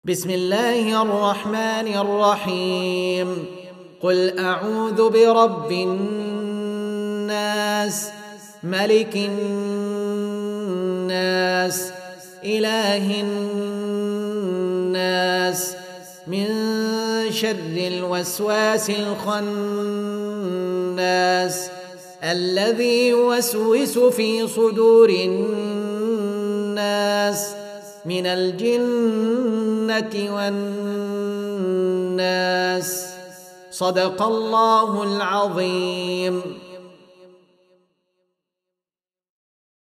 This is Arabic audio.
بسم الله الرحمن الرحيم قل أعوذ برب الناس ملك الناس إله الناس من شر الوسواس الخناس الذي يوسوس في صدور الناس من الجنة والناس. صدق الله العظيم.